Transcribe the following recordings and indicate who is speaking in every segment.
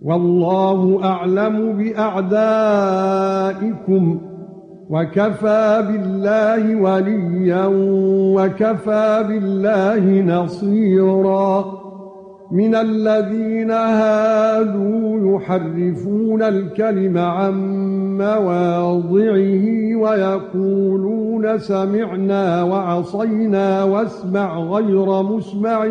Speaker 1: والله أعلم بأعدائكم وكفى بالله وليا وكفى بالله نصيرا من الذين هادوا يحرفون الكلم عن مواضعه ويقولون سمعنا وعصينا واسمع غير مسمع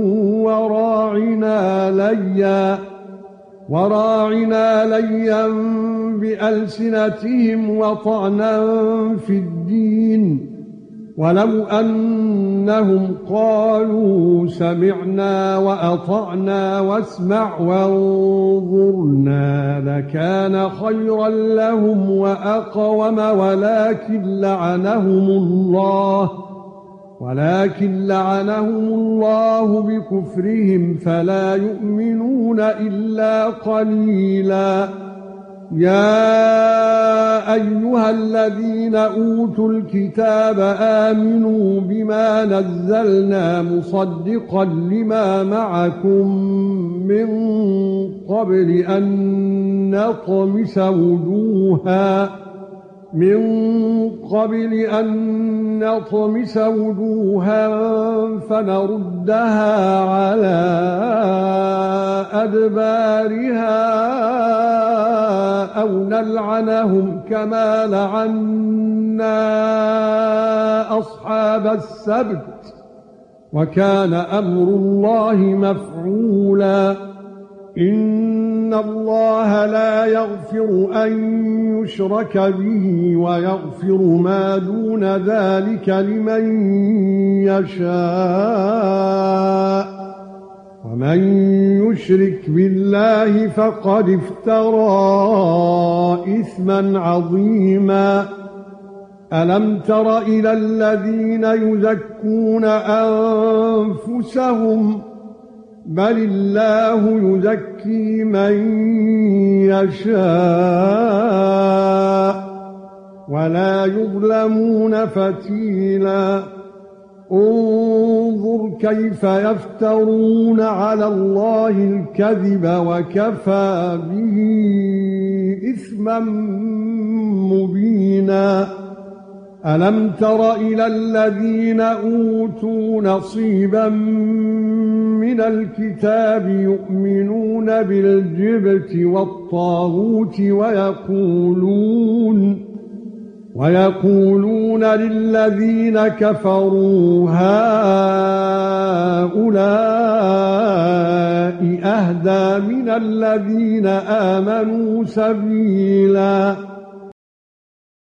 Speaker 1: وراعنا ليا بألسنتهم وطعنا في الدين ولو أنهم قالوا سمعنا وأطعنا واسمع وانظرنا لكان خيرا لهم وأقوم ولكن لعنهم الله بكفرهم فلا يؤمنون إلا قليلا يا ايها الذين اوتوا الكتاب آمنوا بما نزلنا مصدقا لما معكم من قبل ان نطمس وجوها فنردها على أدبارها أو نلعنهم كما لعنا أصحاب السبت وكان أمر الله مفعولا إن الله لا يغفر أن يشرك به ويغفر ما دون ذلك لمن يشاء ومن يشرك بالله فقد افترى إثما عظيما ألم تر إلى الذين يزكون أنفسهم بل الله يزكي من يشاء ولا يظلمون فتيلا انظر كيف يفترون على الله الكذب وكفى به إثما مبينا ألم تر إلى الذين أوتوا نصيبا من الكتاب يؤمنون بالجبت والطاغوت ويقولون للذين كفروا هؤلاء أهدى من الذين آمنوا سبيلا